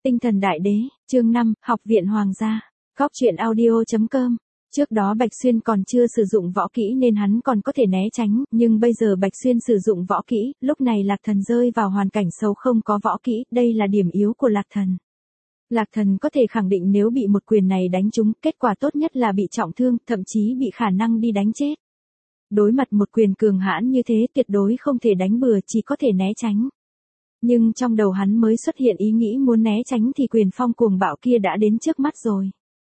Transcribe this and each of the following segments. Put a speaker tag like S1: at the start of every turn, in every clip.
S1: Tinh thần đại đế, chương 5, học viện hoàng gia. Góc truyện audio.com. Trước đó Bạch Xuyên còn chưa sử dụng võ kỹ nên hắn còn có thể né tránh, nhưng bây giờ Bạch Xuyên sử dụng võ kỹ, lúc này Lạc Thần rơi vào hoàn cảnh xấu không có võ kỹ, đây là điểm yếu của Lạc Thần. Lạc Thần có thể khẳng định nếu bị một quyền này đánh trúng, kết quả tốt nhất là bị trọng thương, thậm chí bị khả năng đi đánh chết. Đối mặt một quyền cường hãn như thế tuyệt đối không thể đánh bừa, chỉ có thể né tránh. Nhưng trong đầu hắn mới xuất hiện ý nghĩ muốn né tránh thì quyền phong cuồng bạo kia đã đến trước mắt rồi.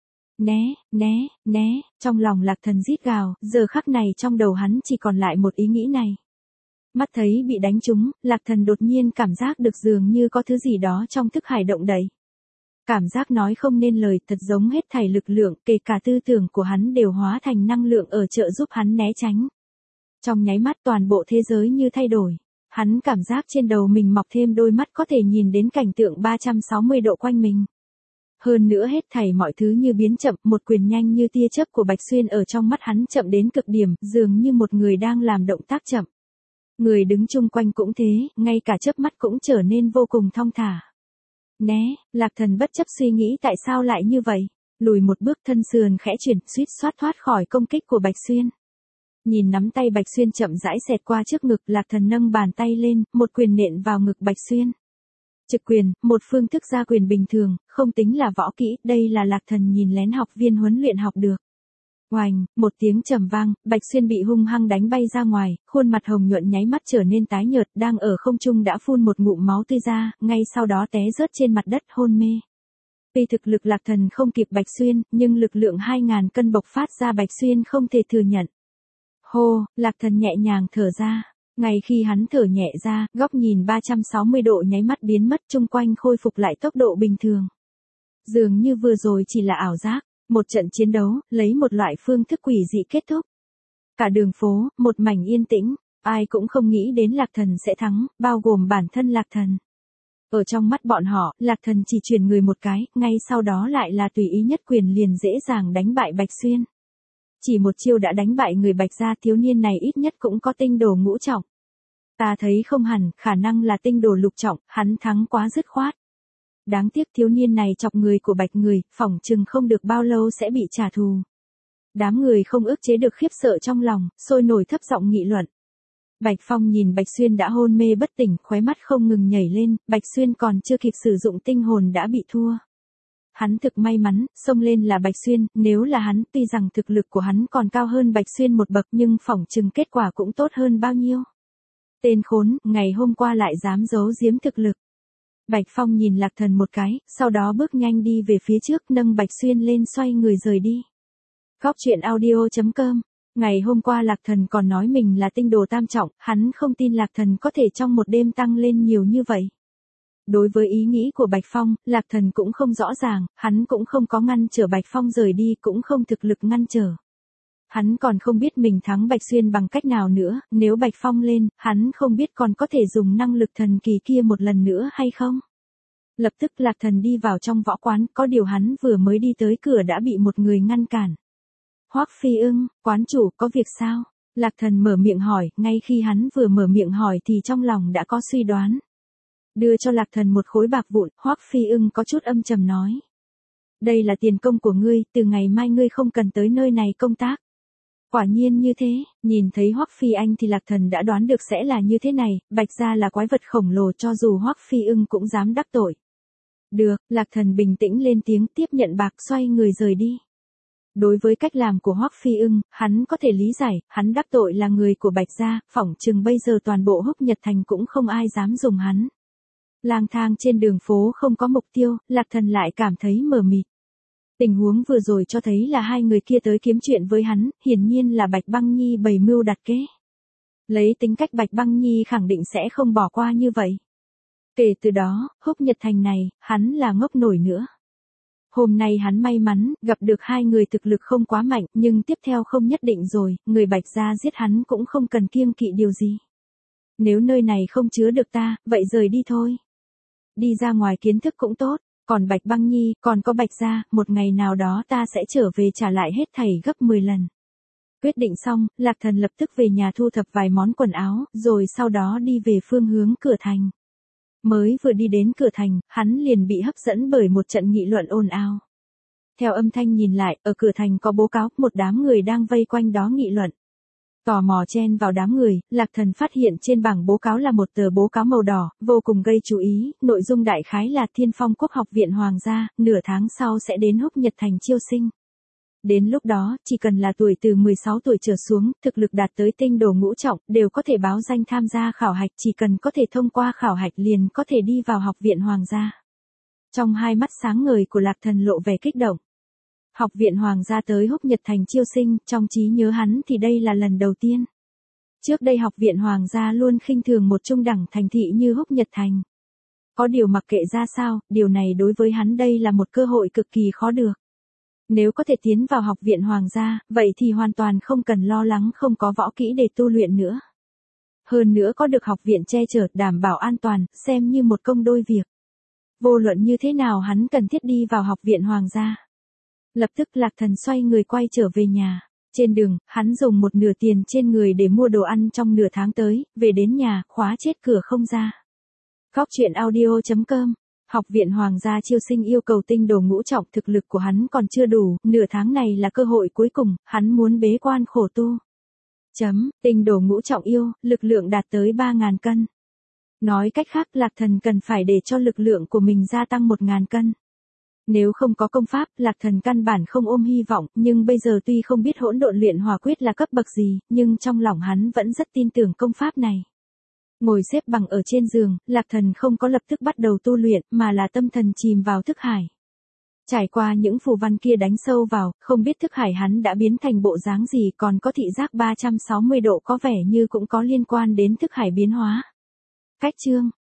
S1: Né, trong lòng Lạc Thần rít gào, giờ khắc này trong đầu hắn chỉ còn lại một ý nghĩ này. Mắt thấy bị đánh trúng, Lạc Thần đột nhiên cảm giác được dường như có thứ gì đó trong thức hải động đậy. Cảm giác nói không nên lời, thật giống hết thảy lực lượng, kể cả tư tưởng của hắn đều hóa thành năng lượng ở trợ giúp hắn né tránh. Trong nháy mắt toàn bộ thế giới như thay đổi. Hắn cảm giác trên đầu mình mọc thêm đôi mắt có thể nhìn đến cảnh tượng 360 độ quanh mình. Hơn nữa hết thảy mọi thứ như biến chậm, một quyền nhanh như tia chớp của Bạch Xuyên ở trong mắt hắn chậm đến cực điểm, dường như một người đang làm động tác chậm. Người đứng chung quanh cũng thế, ngay cả chớp mắt cũng trở nên vô cùng thong thả. Né, Lạc Thần bất chấp suy nghĩ tại sao lại như vậy, lùi một bước thân sườn khẽ chuyển, suýt xoát thoát khỏi công kích của Bạch Xuyên. Nhìn nắm tay Bạch Xuyên chậm rãi xẹt qua trước ngực, Lạc Thần nâng bàn tay lên, một quyền nện vào ngực Bạch Xuyên. Trực quyền, một phương thức ra quyền bình thường, không tính là võ kỹ, đây là Lạc Thần nhìn lén học viên huấn luyện học được. Oành, một tiếng trầm vang, Bạch Xuyên bị hung hăng đánh bay ra ngoài, khuôn mặt hồng nhuận nháy mắt trở nên tái nhợt, đang ở không trung đã phun một ngụm máu tươi ra, ngay sau đó té rớt trên mặt đất hôn mê. Vì thực lực Lạc Thần không kịp Bạch Xuyên, nhưng lực lượng 2000 cân bộc phát ra Bạch Xuyên không thể thừa nhận. Hô, Lạc Thần nhẹ nhàng thở ra. Ngay khi hắn thở nhẹ ra, góc nhìn 360 độ nháy mắt biến mất, chung quanh khôi phục lại tốc độ bình thường. Dường như vừa rồi chỉ là ảo giác, một trận chiến đấu, lấy một loại phương thức quỷ dị kết thúc. Cả đường phố, một mảnh yên tĩnh, ai cũng không nghĩ đến Lạc Thần sẽ thắng, bao gồm bản thân Lạc Thần. Ở trong mắt bọn họ, Lạc Thần chỉ chuyển người một cái, ngay sau đó lại là tùy ý nhất quyền liền dễ dàng đánh bại Bạch Xuyên. Chỉ một chiêu đã đánh bại người Bạch gia, thiếu niên này ít nhất cũng có tinh đồ ngũ trọng. Ta thấy không hẳn, khả năng là tinh đồ lục trọng, hắn thắng quá dứt khoát. Đáng tiếc thiếu niên này chọc người của Bạch người, phỏng chừng không được bao lâu sẽ bị trả thù. Đám người không ức chế được khiếp sợ trong lòng, sôi nổi thấp giọng nghị luận. Bạch Phong nhìn Bạch Xuyên đã hôn mê bất tỉnh, khóe mắt không ngừng nhảy lên, Bạch Xuyên còn chưa kịp sử dụng tinh hồn đã bị thua. Hắn thực may mắn, xông lên là Bạch Xuyên, nếu là hắn, tuy rằng thực lực của hắn còn cao hơn Bạch Xuyên một bậc nhưng phỏng chừng kết quả cũng tốt hơn bao nhiêu. Tên khốn, ngày hôm qua lại dám giấu giếm thực lực. Bạch Phong nhìn Lạc Thần một cái, sau đó bước nhanh đi về phía trước, nâng Bạch Xuyên lên xoay người rời đi. Góc truyện audio.com. Ngày hôm qua Lạc Thần còn nói mình là tinh đồ tam trọng, hắn không tin Lạc Thần có thể trong một đêm tăng lên nhiều như vậy. Đối với ý nghĩ của Bạch Phong, Lạc Thần cũng không rõ ràng, hắn cũng không có ngăn trở Bạch Phong rời đi, cũng không thực lực ngăn trở. Hắn còn không biết mình thắng Bạch Xuyên bằng cách nào nữa, nếu Bạch Phong lên, hắn không biết còn có thể dùng năng lực thần kỳ kia một lần nữa hay không. Lập tức Lạc Thần đi vào trong võ quán, có điều hắn vừa mới đi tới cửa đã bị một người ngăn cản. Hoắc Phi Ưng, quán chủ, có việc sao? Lạc Thần mở miệng hỏi, ngay khi hắn vừa mở miệng hỏi thì trong lòng đã có suy đoán. Đưa cho Lạc Thần một khối bạc vụn, Hoắc Phi Ưng có chút âm trầm nói. Đây là tiền công của ngươi, từ ngày mai ngươi không cần tới nơi này công tác. Quả nhiên như thế, nhìn thấy Hoắc Phi Anh thì Lạc Thần đã đoán được sẽ là như thế này, Bạch gia là quái vật khổng lồ, cho dù Hoắc Phi Ưng cũng dám đắc tội. Được, Lạc Thần bình tĩnh lên tiếng, tiếp nhận bạc, xoay người rời đi. Đối với cách làm của Hoắc Phi Ưng, hắn có thể lý giải, hắn đắc tội là người của Bạch gia, phỏng chừng bây giờ toàn bộ Húc Nhật Thành cũng không ai dám dùng hắn. Lang thang trên đường phố không có mục tiêu, Lạc Thần lại cảm thấy mờ mịt. Tình huống vừa rồi cho thấy là hai người kia tới kiếm chuyện với hắn, hiển nhiên là Bạch Băng Nhi bày mưu đặt kế. Lấy tính cách Bạch Băng Nhi khẳng định sẽ không bỏ qua như vậy. Kể từ đó, Húc Nhật Thành này, hắn là ngốc nổi nữa. Hôm nay hắn may mắn, gặp được hai người thực lực không quá mạnh, nhưng tiếp theo không nhất định rồi, người Bạch gia giết hắn cũng không cần kiêng kỵ điều gì. Nếu nơi này không chứa được ta, vậy rời đi thôi. Đi ra ngoài kiến thức cũng tốt, còn Bạch Băng Nhi, còn có Bạch gia, một ngày nào đó ta sẽ trở về trả lại hết thảy gấp 10 lần. Quyết định xong, Lạc Thần lập tức về nhà thu thập vài món quần áo, rồi sau đó đi về phương hướng cửa thành. Mới vừa đi đến cửa thành, hắn liền bị hấp dẫn bởi một trận nghị luận ồn ào. Theo âm thanh nhìn lại, ở cửa thành có bố cáo, một đám người đang vây quanh đó nghị luận. Tò mò chen vào đám người, Lạc Thần phát hiện trên bảng bố cáo là một tờ bố cáo màu đỏ, vô cùng gây chú ý, nội dung đại khái là Thiên Phong Quốc Học viện Hoàng gia, nửa tháng sau sẽ đến Húc Nhật Thành chiêu sinh. Đến lúc đó, chỉ cần là tuổi từ 16 tuổi trở xuống, thực lực đạt tới tinh đồ ngũ trọng, đều có thể báo danh tham gia khảo hạch, chỉ cần có thể thông qua khảo hạch liền có thể đi vào Học viện Hoàng gia. Trong hai mắt sáng ngời của Lạc Thần lộ vẻ kích động. Học viện Hoàng gia tới Húc Nhật Thành chiêu sinh, trong trí nhớ hắn thì đây là lần đầu tiên. Trước đây Học viện Hoàng gia luôn khinh thường một trung đẳng thành thị như Húc Nhật Thành. Có điều mặc kệ ra sao, điều này đối với hắn đây là một cơ hội cực kỳ khó được. Nếu có thể tiến vào Học viện Hoàng gia, vậy thì hoàn toàn không cần lo lắng không có võ kỹ để tu luyện nữa. Hơn nữa có được học viện che chở đảm bảo an toàn, xem như một công đôi việc. Vô luận như thế nào hắn cần thiết đi vào Học viện Hoàng gia. Lập tức Lạc Thần xoay người quay trở về nhà. Trên đường, hắn dùng một nửa tiền trên người để mua đồ ăn trong nửa tháng tới, về đến nhà, khóa chết cửa không ra. Góc truyện audio.com. Học viện Hoàng gia chiêu sinh yêu cầu tinh đồ ngũ trọng, thực lực của hắn còn chưa đủ, nửa tháng này là cơ hội cuối cùng, hắn muốn bế quan khổ tu. Tinh đồ ngũ trọng yêu, lực lượng đạt tới 3.000 cân. Nói cách khác Lạc Thần cần phải để cho lực lượng của mình gia tăng 1.000 cân. Nếu không có công pháp, Lạc Thần căn bản không ôm hy vọng, nhưng bây giờ tuy không biết hỗn độn luyện hỏa quyết là cấp bậc gì, nhưng trong lòng hắn vẫn rất tin tưởng công pháp này. Ngồi xếp bằng ở trên giường, Lạc Thần không có lập tức bắt đầu tu luyện, mà là tâm thần chìm vào thức hải. Trải qua những phù văn kia đánh sâu vào, không biết thức hải hắn đã biến thành bộ dáng gì, còn có thị giác 360 độ có vẻ như cũng có liên quan đến thức hải biến hóa. Cách chương